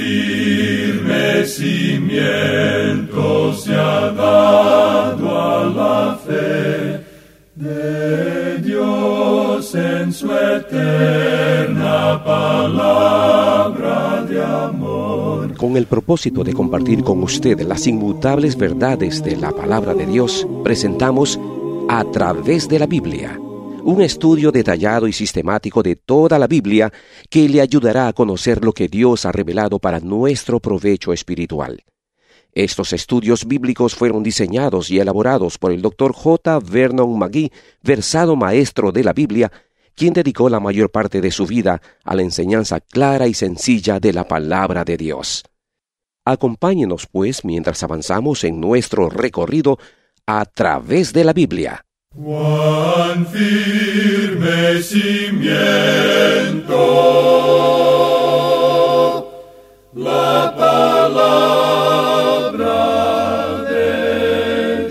firme cimiento se ha dado a la fe de Dios en su eterna palabra de amor. Con el propósito de compartir con usted las inmutables verdades de la palabra de Dios, presentamos A Través de la Biblia, un estudio detallado y sistemático de toda la Biblia que le ayudará a conocer lo que Dios ha revelado para nuestro provecho espiritual. Estos estudios bíblicos fueron diseñados y elaborados por el Dr. J. Vernon McGee, versado maestro de la Biblia, quien dedicó la mayor parte de su vida a la enseñanza clara y sencilla de la palabra de Dios. Acompáñenos, pues, mientras avanzamos en nuestro recorrido a través de la Biblia. Cuán firme cimiento la palabra de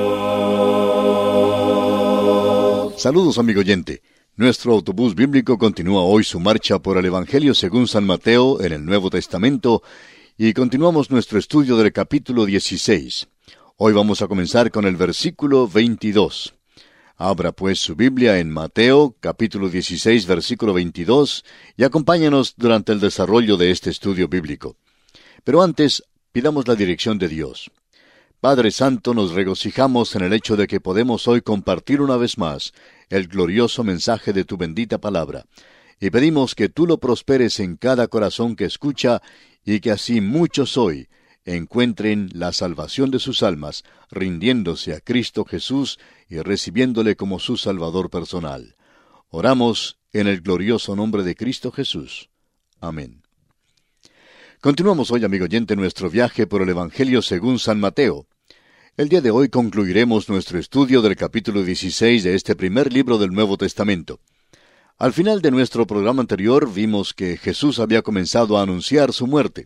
Dios. Saludos, amigo oyente. Nuestro autobús bíblico continúa hoy su marcha por el Evangelio según San Mateo en el Nuevo Testamento y continuamos nuestro estudio del capítulo 16. Hoy vamos a comenzar con el versículo 22. Abra pues su Biblia en Mateo, capítulo 16, versículo 22, y acompáñanos durante el desarrollo de este estudio bíblico. Pero antes, pidamos la dirección de Dios. Padre Santo, nos regocijamos en el hecho de que podemos hoy compartir una vez más el glorioso mensaje de tu bendita palabra, y pedimos que tú lo prosperes en cada corazón que escucha, y que así muchos hoy encuentren la salvación de sus almas, rindiéndose a Cristo Jesús y recibiéndole como su Salvador personal. Oramos en el glorioso nombre de Cristo Jesús. Amén. Continuamos hoy, amigo oyente, nuestro viaje por el Evangelio según San Mateo. El día de hoy concluiremos nuestro estudio del capítulo 16 de este primer libro del Nuevo Testamento. Al final de nuestro programa anterior vimos que Jesús había comenzado a anunciar su muerte.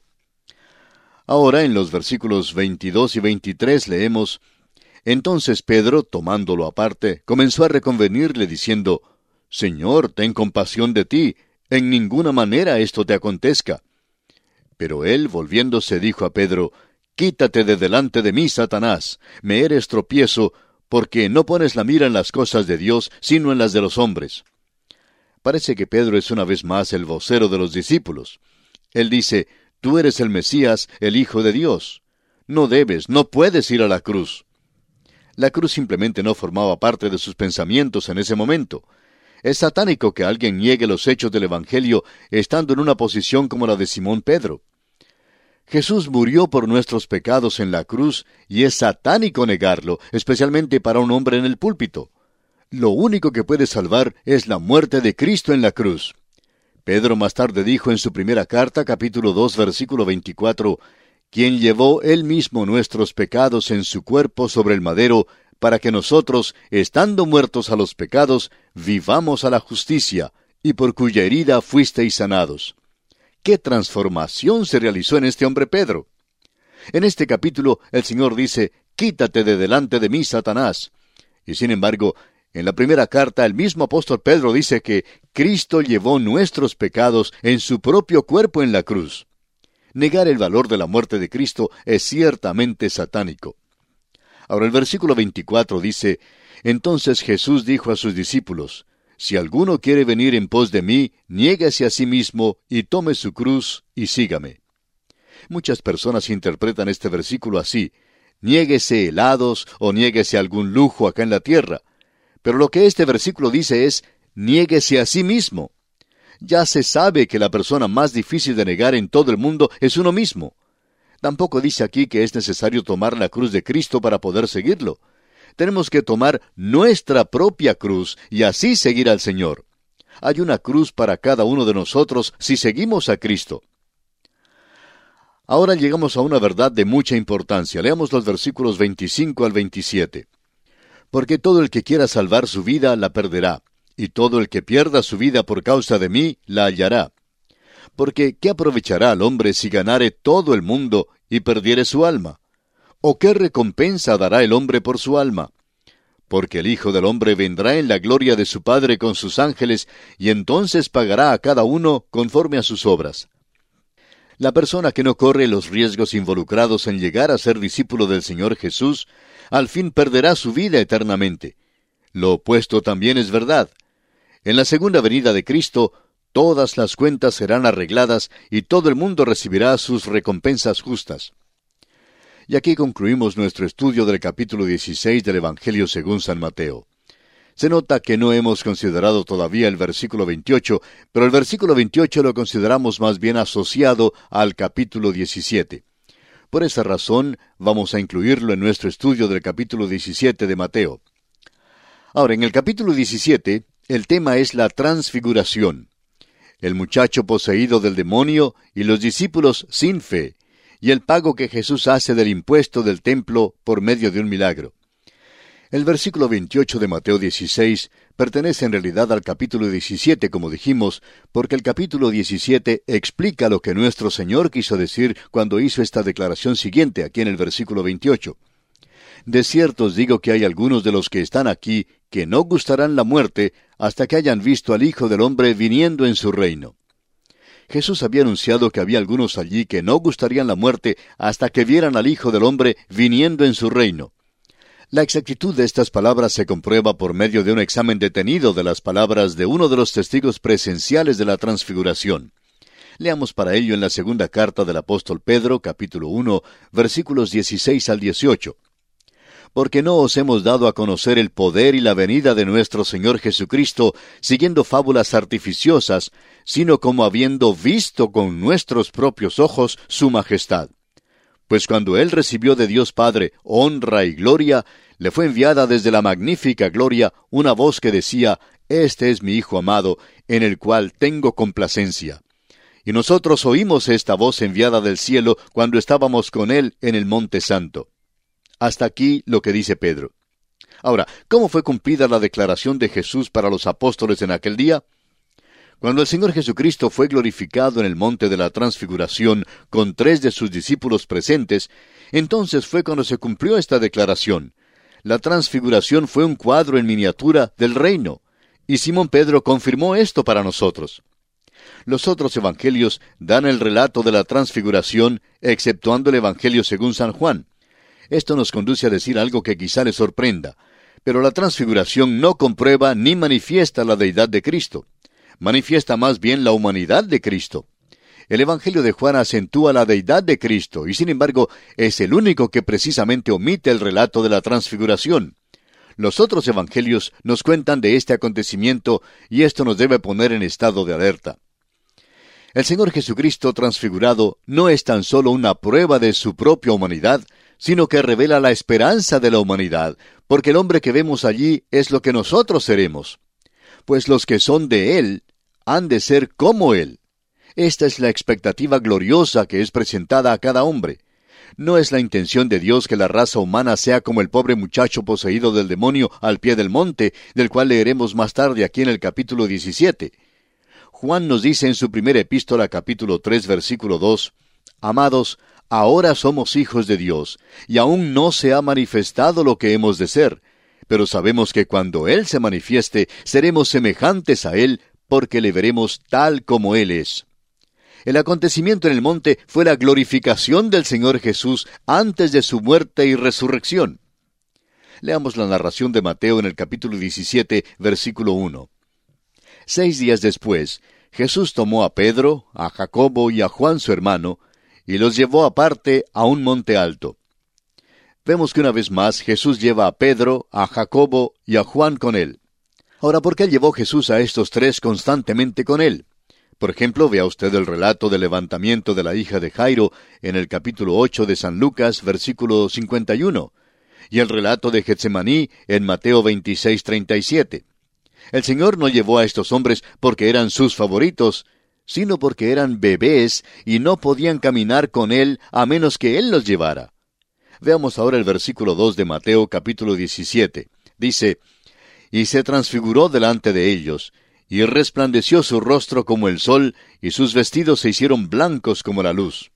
Ahora, en los versículos 22 y 23 leemos: Entonces Pedro, tomándolo aparte, comenzó a reconvenirle diciendo: Señor, ten compasión de ti, en ninguna manera esto te acontezca. Pero él, volviéndose, dijo a Pedro: Quítate de delante de mí, Satanás, me eres tropiezo, porque no pones la mira en las cosas de Dios, sino en las de los hombres. Parece que Pedro es una vez más el vocero de los discípulos. Él dice: Tú eres el Mesías, el Hijo de Dios. No puedes ir a la cruz. La cruz simplemente no formaba parte de sus pensamientos en ese momento. Es satánico que alguien niegue los hechos del Evangelio estando en una posición como la de Simón Pedro. Jesús murió por nuestros pecados en la cruz y es satánico negarlo, especialmente para un hombre en el púlpito. Lo único que puede salvar es la muerte de Cristo en la cruz. Pedro más tarde dijo en su primera carta, capítulo 2, versículo 24, quien llevó él mismo nuestros pecados en su cuerpo sobre el madero, para que nosotros, estando muertos a los pecados, vivamos a la justicia, y por cuya herida fuisteis sanados. ¿Qué transformación se realizó en este hombre Pedro? En este capítulo, el Señor dice: Quítate de delante de mí, Satanás. Y sin embargo, en la primera carta, el mismo apóstol Pedro dice que Cristo llevó nuestros pecados en su propio cuerpo en la cruz. Negar el valor de la muerte de Cristo es ciertamente satánico. Ahora el versículo 24 dice: Entonces Jesús dijo a sus discípulos: Si alguno quiere venir en pos de mí, niéguese a sí mismo y tome su cruz y sígame. Muchas personas interpretan este versículo así: niéguese helados o niéguese algún lujo acá en la tierra. Pero lo que este versículo dice es: niéguese a sí mismo. Ya se sabe que la persona más difícil de negar en todo el mundo es uno mismo. Tampoco dice aquí que es necesario tomar la cruz de Cristo para poder seguirlo. Tenemos que tomar nuestra propia cruz y así seguir al Señor. Hay una cruz para cada uno de nosotros si seguimos a Cristo. Ahora llegamos a una verdad de mucha importancia. Leamos los versículos 25 al 27. Porque todo el que quiera salvar su vida la perderá, y todo el que pierda su vida por causa de mí la hallará. Porque ¿qué aprovechará al hombre si ganare todo el mundo y perdiere su alma? ¿O qué recompensa dará el hombre por su alma? Porque el Hijo del Hombre vendrá en la gloria de su Padre con sus ángeles, y entonces pagará a cada uno conforme a sus obras. La persona que no corre los riesgos involucrados en llegar a ser discípulo del Señor Jesús, al fin perderá su vida eternamente. Lo opuesto también es verdad. En la segunda venida de Cristo, todas las cuentas serán arregladas y todo el mundo recibirá sus recompensas justas. Y aquí concluimos nuestro estudio del capítulo 16 del Evangelio según San Mateo. Se nota que no hemos considerado todavía el versículo 28, pero el versículo 28 lo consideramos más bien asociado al capítulo 17. Por esa razón, vamos a incluirlo en nuestro estudio del capítulo 17 de Mateo. Ahora, en el capítulo 17, el tema es la transfiguración. El muchacho poseído del demonio y los discípulos sin fe, y el pago que Jesús hace del impuesto del templo por medio de un milagro. El versículo 28 de Mateo 16 pertenece en realidad al capítulo 17, como dijimos, porque el capítulo 17 explica lo que nuestro Señor quiso decir cuando hizo esta declaración siguiente, aquí en el versículo 28. De cierto os digo que hay algunos de los que están aquí que no gustarán la muerte hasta que hayan visto al Hijo del Hombre viniendo en su reino. Jesús había anunciado que había algunos allí que no gustarían la muerte hasta que vieran al Hijo del Hombre viniendo en su reino. La exactitud de estas palabras se comprueba por medio de un examen detenido de las palabras de uno de los testigos presenciales de la transfiguración. Leamos para ello en la segunda carta del apóstol Pedro, capítulo 1, versículos 16 al 18. Porque no os hemos dado a conocer el poder y la venida de nuestro Señor Jesucristo, siguiendo fábulas artificiosas, sino como habiendo visto con nuestros propios ojos su majestad. Pues cuando Él recibió de Dios Padre honra y gloria, le fue enviada desde la magnífica gloria una voz que decía, Este es mi Hijo amado, en el cual tengo complacencia. Y nosotros oímos esta voz enviada del cielo cuando estábamos con Él en el Monte Santo. Hasta aquí lo que dice Pedro. Ahora, ¿cómo fue cumplida la declaración de Jesús para los apóstoles en aquel día? Cuando el Señor Jesucristo fue glorificado en el monte de la transfiguración con 3 de sus discípulos presentes, entonces fue cuando se cumplió esta declaración. La transfiguración fue un cuadro en miniatura del reino, y Simón Pedro confirmó esto para nosotros. Los otros evangelios dan el relato de la transfiguración, exceptuando el Evangelio según San Juan. Esto nos conduce a decir algo que quizá les sorprenda, pero la transfiguración no comprueba ni manifiesta la deidad de Cristo. Manifiesta más bien la humanidad de Cristo. El Evangelio de Juan acentúa la deidad de Cristo, y sin embargo es el único que precisamente omite el relato de la transfiguración. Los otros evangelios nos cuentan de este acontecimiento, y esto nos debe poner en estado de alerta. El Señor Jesucristo transfigurado no es tan solo una prueba de su propia humanidad, sino que revela la esperanza de la humanidad, porque el hombre que vemos allí es lo que nosotros seremos. Pues los que son de Él han de ser como Él. Esta es la expectativa gloriosa que es presentada a cada hombre. No es la intención de Dios que la raza humana sea como el pobre muchacho poseído del demonio al pie del monte, del cual leeremos más tarde aquí en el capítulo 17. Juan nos dice en su primera epístola, capítulo 3, versículo 2, Amados, ahora somos hijos de Dios, y aún no se ha manifestado lo que hemos de ser, pero sabemos que cuando Él se manifieste, seremos semejantes a Él, porque le veremos tal como Él es. El acontecimiento en el monte fue la glorificación del Señor Jesús antes de su muerte y resurrección. Leamos la narración de Mateo en el capítulo 17, versículo 1. 6 días después, Jesús tomó a Pedro, a Jacobo y a Juan su hermano, y los llevó aparte a un monte alto. Vemos que una vez más Jesús lleva a Pedro, a Jacobo y a Juan con él. Ahora, ¿por qué llevó Jesús a estos 3 constantemente con él? Por ejemplo, vea usted el relato del levantamiento de la hija de Jairo en el capítulo 8 de San Lucas, versículo 51, y el relato de Getsemaní en Mateo 26:37. El Señor no llevó a estos hombres porque eran sus favoritos, sino porque eran bebés y no podían caminar con Él a menos que Él los llevara. Veamos ahora el versículo 2 de Mateo capítulo 17. Dice, Y se transfiguró delante de ellos, y resplandeció su rostro como el sol, y sus vestidos se hicieron blancos como la luz.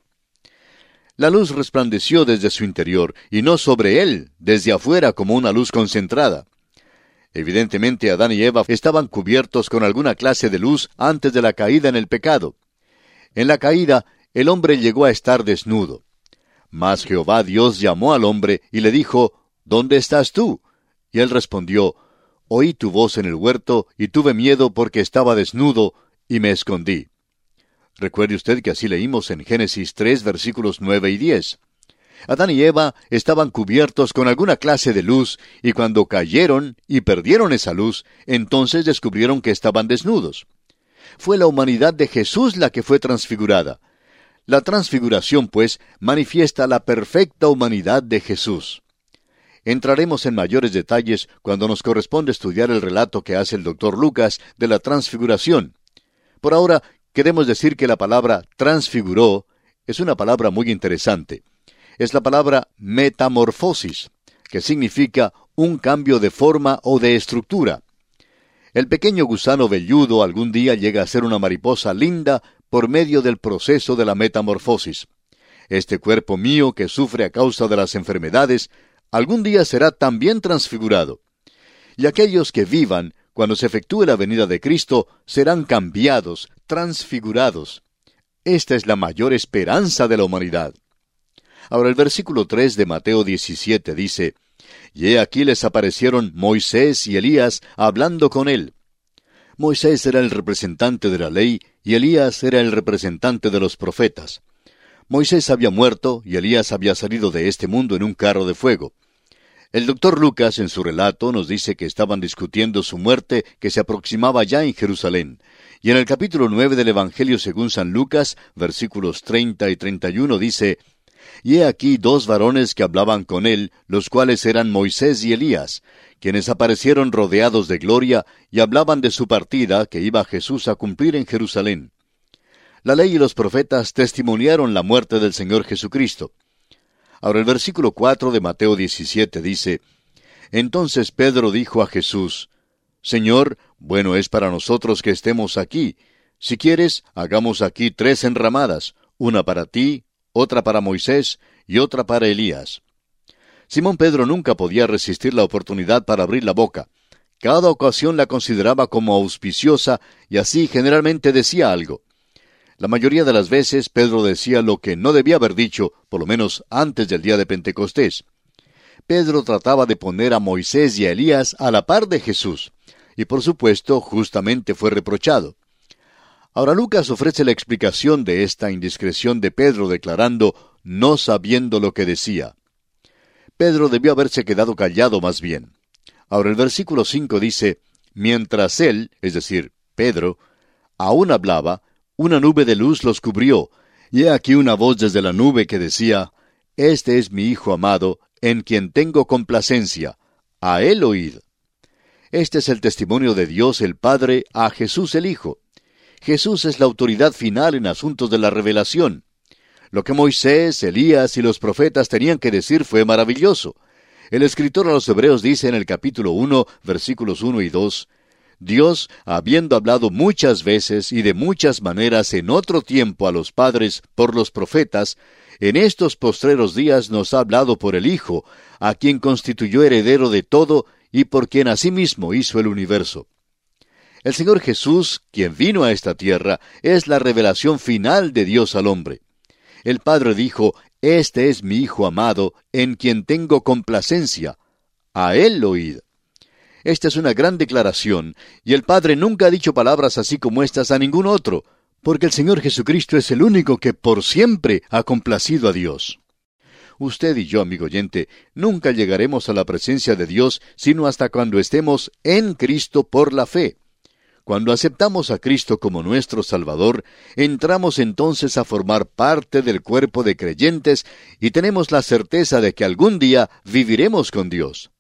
La luz resplandeció desde su interior, y no sobre él, desde afuera como una luz concentrada. Evidentemente Adán y Eva estaban cubiertos con alguna clase de luz antes de la caída en el pecado. En la caída, el hombre llegó a estar desnudo. Mas Jehová Dios llamó al hombre y le dijo, ¿dónde estás tú? Y él respondió, oí tu voz en el huerto y tuve miedo porque estaba desnudo y me escondí. Recuerde usted que así leímos en Génesis 3, versículos 9 y 10. Adán y Eva estaban cubiertos con alguna clase de luz, y cuando cayeron y perdieron esa luz, entonces descubrieron que estaban desnudos. Fue la humanidad de Jesús la que fue transfigurada. La transfiguración, pues, manifiesta la perfecta humanidad de Jesús. Entraremos en mayores detalles cuando nos corresponde estudiar el relato que hace el Dr. Lucas de la transfiguración. Por ahora, queremos decir que la palabra transfiguró es una palabra muy interesante. Es la palabra metamorfosis, que significa un cambio de forma o de estructura. El pequeño gusano velludo algún día llega a ser una mariposa linda por medio del proceso de la metamorfosis. Este cuerpo mío que sufre a causa de las enfermedades, algún día será también transfigurado. Y aquellos que vivan cuando se efectúe la venida de Cristo serán cambiados, transfigurados. Esta es la mayor esperanza de la humanidad. Ahora el versículo 3 de Mateo 17 dice, y he aquí les aparecieron Moisés y Elías hablando con él. Moisés era el representante de la ley y Elías era el representante de los profetas. Moisés había muerto y Elías había salido de este mundo en un carro de fuego. El Dr. Lucas en su relato nos dice que estaban discutiendo su muerte que se aproximaba ya en Jerusalén. Y en el capítulo 9 del Evangelio según San Lucas, versículos 30 y 31 dice, y he aquí dos varones que hablaban con él, los cuales eran Moisés y Elías, quienes aparecieron rodeados de gloria y hablaban de su partida que iba Jesús a cumplir en Jerusalén. La ley y los profetas testimoniaron la muerte del Señor Jesucristo. Ahora el versículo 4 de Mateo 17 dice, entonces Pedro dijo a Jesús, Señor, bueno es para nosotros que estemos aquí. Si quieres, hagamos aquí 3 enramadas, una para ti, otra para Moisés y otra para Elías. Simón Pedro nunca podía resistir la oportunidad para abrir la boca. Cada ocasión la consideraba como auspiciosa y así generalmente decía algo. La mayoría de las veces Pedro decía lo que no debía haber dicho, por lo menos antes del día de Pentecostés. Pedro trataba de poner a Moisés y a Elías a la par de Jesús, y por supuesto justamente fue reprochado. Ahora Lucas ofrece la explicación de esta indiscreción de Pedro declarando, no sabiendo lo que decía. Pedro debió haberse quedado callado más bien. Ahora el versículo 5 dice, mientras él, es decir, Pedro, aún hablaba, una nube de luz los cubrió, y he aquí una voz desde la nube que decía, este es mi Hijo amado, en quien tengo complacencia, a él oíd. Este es el testimonio de Dios el Padre a Jesús el Hijo. Jesús es la autoridad final en asuntos de la revelación. Lo que Moisés, Elías y los profetas tenían que decir fue maravilloso. El escritor a los Hebreos dice en el capítulo 1, versículos 1 y 2, Dios, habiendo hablado muchas veces y de muchas maneras en otro tiempo a los padres por los profetas, en estos postreros días nos ha hablado por el Hijo, a quien constituyó heredero de todo y por quien asimismo hizo el universo. El Señor Jesús, quien vino a esta tierra, es la revelación final de Dios al hombre. El Padre dijo, este es mi Hijo amado, en quien tengo complacencia. A él oíd. Esta es una gran declaración, y el Padre nunca ha dicho palabras así como estas a ningún otro, porque el Señor Jesucristo es el único que por siempre ha complacido a Dios. Usted y yo, amigo oyente, nunca llegaremos a la presencia de Dios sino hasta cuando estemos en Cristo por la fe. Cuando aceptamos a Cristo como nuestro Salvador, entramos entonces a formar parte del cuerpo de creyentes y tenemos la certeza de que algún día viviremos con Dios.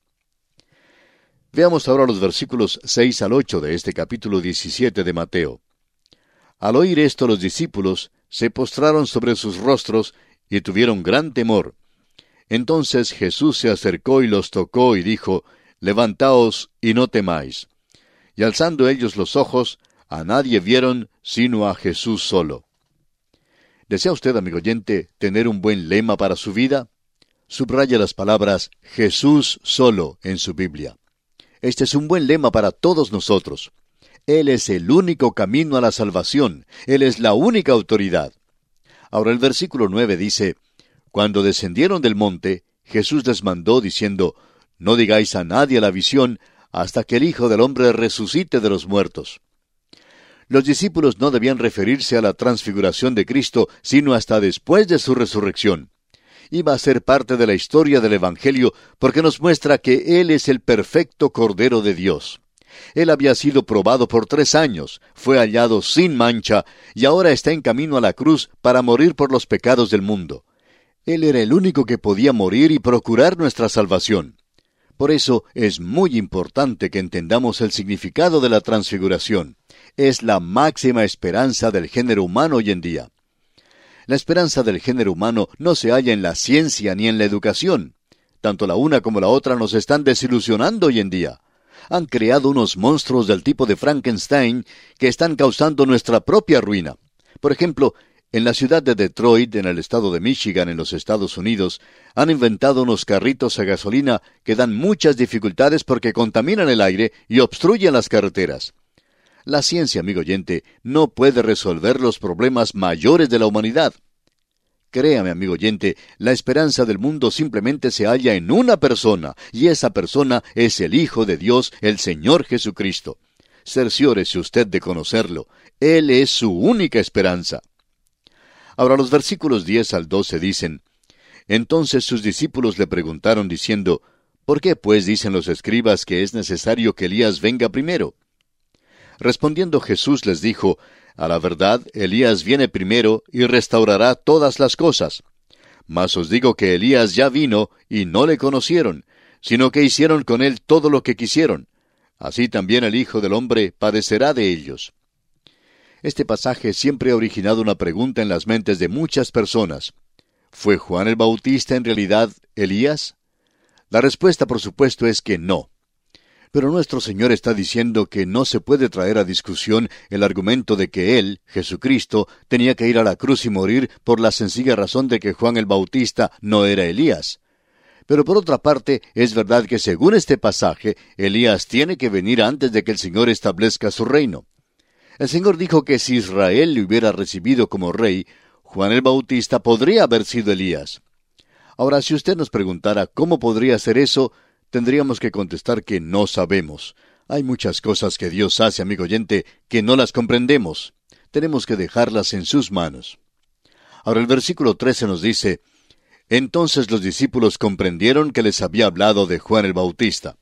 Veamos ahora los versículos 6 al 8 de este capítulo 17 de Mateo. Al oír esto los discípulos se postraron sobre sus rostros y tuvieron gran temor. Entonces Jesús se acercó y los tocó y dijo, levantaos y no temáis. Y alzando ellos los ojos, a nadie vieron sino a Jesús solo. ¿Desea usted, amigo oyente, tener un buen lema para su vida? Subraya las palabras Jesús solo en su Biblia. Este es un buen lema para todos nosotros. Él es el único camino a la salvación. Él es la única autoridad. Ahora el versículo 9 dice, Cuando descendieron del monte, Jesús les mandó diciendo, No digáis a nadie la visión, hasta que el Hijo del Hombre resucite de los muertos. Los discípulos no debían referirse a la transfiguración de Cristo, sino hasta después de su resurrección. Iba a ser parte de la historia del Evangelio, porque nos muestra que Él es el perfecto Cordero de Dios. Él había sido probado por 3 años, fue hallado sin mancha, y ahora está en camino a la cruz para morir por los pecados del mundo. Él era el único que podía morir y procurar nuestra salvación. Por eso es muy importante que entendamos el significado de la transfiguración. Es la máxima esperanza del género humano hoy en día. La esperanza del género humano no se halla en la ciencia ni en la educación. Tanto la una como la otra nos están desilusionando hoy en día. Han creado unos monstruos del tipo de Frankenstein que están causando nuestra propia ruina. Por ejemplo, en la ciudad de Detroit, en el estado de Michigan, en los Estados Unidos, han inventado unos carritos a gasolina que dan muchas dificultades porque contaminan el aire y obstruyen las carreteras. La ciencia, amigo oyente, no puede resolver los problemas mayores de la humanidad. Créame, amigo oyente, la esperanza del mundo simplemente se halla en una persona, y esa persona es el Hijo de Dios, el Señor Jesucristo. Cerciórese usted de conocerlo. Él es su única esperanza. Ahora los versículos 10 al 12 dicen, Entonces sus discípulos le preguntaron diciendo, ¿Por qué pues dicen los escribas que es necesario que Elías venga primero? Respondiendo Jesús les dijo, A la verdad, Elías viene primero y restaurará todas las cosas. Mas os digo que Elías ya vino y no le conocieron, sino que hicieron con él todo lo que quisieron. Así también el Hijo del Hombre padecerá de ellos. Este pasaje siempre ha originado una pregunta en las mentes de muchas personas. ¿Fue Juan el Bautista en realidad Elías? La respuesta, por supuesto, es que no. Pero nuestro Señor está diciendo que no se puede traer a discusión el argumento de que Él, Jesucristo, tenía que ir a la cruz y morir por la sencilla razón de que Juan el Bautista no era Elías. Pero por otra parte, es verdad que según este pasaje, Elías tiene que venir antes de que el Señor establezca su reino. El Señor dijo que si Israel le hubiera recibido como rey, Juan el Bautista podría haber sido Elías. Ahora, si usted nos preguntara cómo podría ser eso, tendríamos que contestar que no sabemos. Hay muchas cosas que Dios hace, amigo oyente, que no las comprendemos. Tenemos que dejarlas en sus manos. Ahora el versículo 13 nos dice, Entonces los discípulos comprendieron que les había hablado de Juan el Bautista.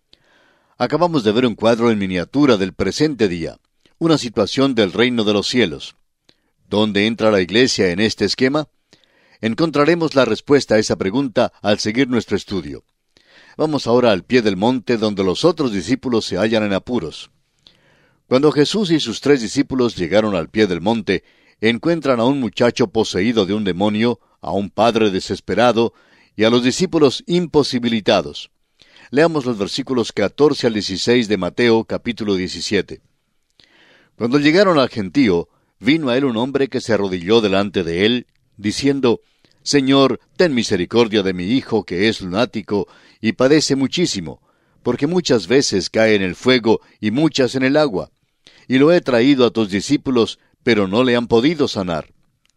Acabamos de ver un cuadro en miniatura del presente día, una situación del reino de los cielos. ¿Dónde entra la iglesia en este esquema? Encontraremos la respuesta a esa pregunta al seguir nuestro estudio. Vamos ahora al pie del monte donde los otros discípulos se hallan en apuros. Cuando Jesús y sus 3 discípulos llegaron al pie del monte, encuentran a un muchacho poseído de un demonio, a un padre desesperado y a los discípulos imposibilitados. Leamos los versículos 14 al 16 de Mateo, capítulo 17. Cuando llegaron al gentío, vino a él un hombre que se arrodilló delante de él, diciendo, Señor, ten misericordia de mi hijo, que es lunático, y padece muchísimo, porque muchas veces cae en el fuego y muchas en el agua. Y lo he traído a tus discípulos, pero no le han podido sanar.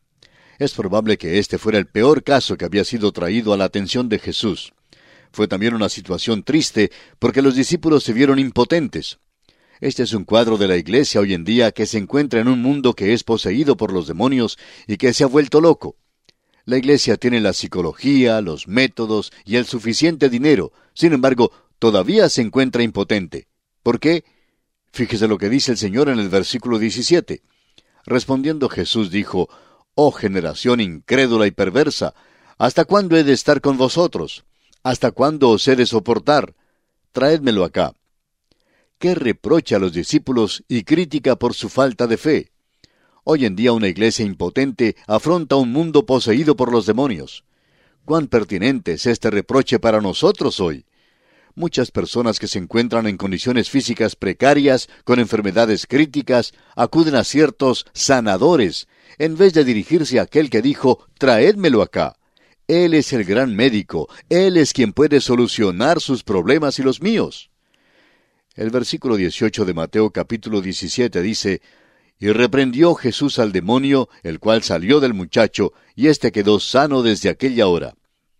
Es probable que este fuera el peor caso que había sido traído a la atención de Jesús. Fue también una situación triste, porque los discípulos se vieron impotentes. Este es un cuadro de la iglesia hoy en día que se encuentra en un mundo que es poseído por los demonios y que se ha vuelto loco. La iglesia tiene la psicología, los métodos y el suficiente dinero. Sin embargo, todavía se encuentra impotente. ¿Por qué? Fíjese lo que dice el Señor en el versículo 17. Respondiendo Jesús dijo, «Oh generación incrédula y perversa, ¿hasta cuándo he de estar con vosotros? ¿Hasta cuándo os he de soportar? Traédmelo acá». ¿Qué reprocha a los discípulos y crítica por su falta de fe? Hoy en día una iglesia impotente afronta un mundo poseído por los demonios. ¿Cuán pertinente es este reproche para nosotros hoy? Muchas personas que se encuentran en condiciones físicas precarias, con enfermedades críticas, acuden a ciertos sanadores, en vez de dirigirse a aquel que dijo, «Traédmelo acá». Él es el gran médico, Él es quien puede solucionar sus problemas y los míos. El versículo 18 de Mateo capítulo 17 dice, Y reprendió Jesús al demonio, el cual salió del muchacho, y éste quedó sano desde aquella hora.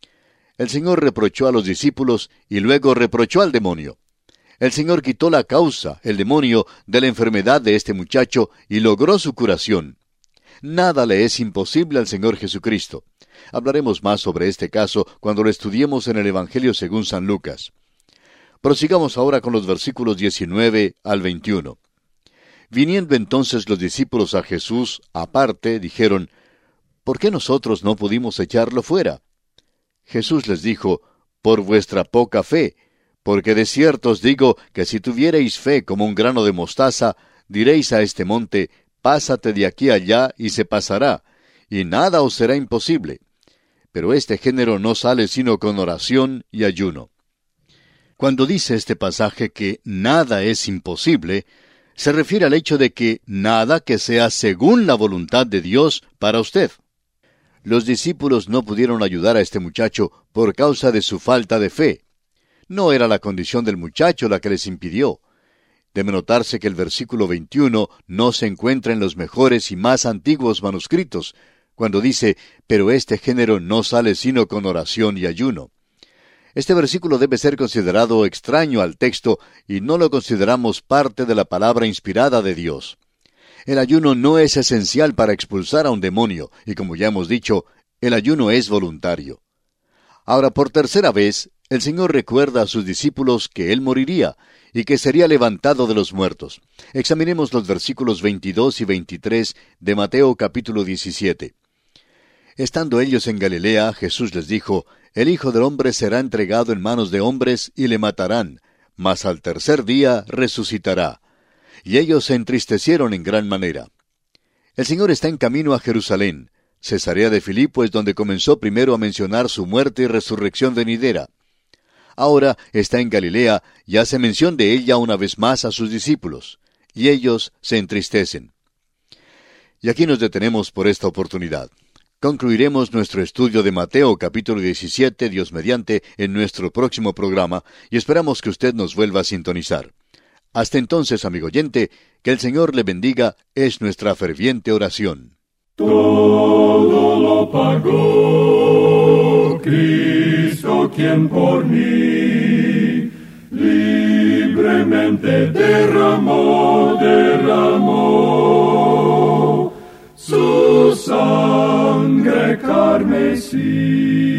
El Señor reprochó a los discípulos y luego reprochó al demonio. El Señor quitó la causa, el demonio, de la enfermedad de este muchacho y logró su curación. Nada le es imposible al Señor Jesucristo. Hablaremos más sobre este caso cuando lo estudiemos en el Evangelio según San Lucas. Prosigamos ahora con los versículos 19 al 21. Viniendo entonces los discípulos a Jesús, aparte, dijeron, ¿por qué nosotros no pudimos echarlo fuera? Jesús les dijo, por vuestra poca fe, porque de cierto os digo que si tuviereis fe como un grano de mostaza, diréis a este monte, pásate de aquí allá, y se pasará, y nada os será imposible. Pero este género no sale sino con oración y ayuno. Cuando dice este pasaje que nada es imposible, se refiere al hecho de que nada que sea según la voluntad de Dios para usted. Los discípulos no pudieron ayudar a este muchacho por causa de su falta de fe. No era la condición del muchacho la que les impidió. Debe notarse que el versículo 21 no se encuentra en los mejores y más antiguos manuscritos, cuando dice, pero este género no sale sino con oración y ayuno. Este versículo debe ser considerado extraño al texto y no lo consideramos parte de la palabra inspirada de Dios. El ayuno no es esencial para expulsar a un demonio, y como ya hemos dicho, el ayuno es voluntario. Ahora, por tercera vez, el Señor recuerda a sus discípulos que Él moriría y que sería levantado de los muertos. Examinemos los versículos 22 y 23 de Mateo capítulo 17. Estando ellos en Galilea, Jesús les dijo, el Hijo del Hombre será entregado en manos de hombres y le matarán, mas al tercer día resucitará. Y ellos se entristecieron en gran manera. El Señor está en camino a Jerusalén. Cesarea de Filipo es donde comenzó primero a mencionar su muerte y resurrección venidera. Ahora está en Galilea y hace mención de ella una vez más a sus discípulos, y ellos se entristecen. Y aquí nos detenemos por esta oportunidad. Concluiremos nuestro estudio de Mateo capítulo 17, Dios mediante, en nuestro próximo programa, y esperamos que usted nos vuelva a sintonizar. Hasta entonces, amigo oyente, que el Señor le bendiga, es nuestra ferviente oración. Todo lo pagó Cristo, quien por mí libremente derramó su sangre carmesí.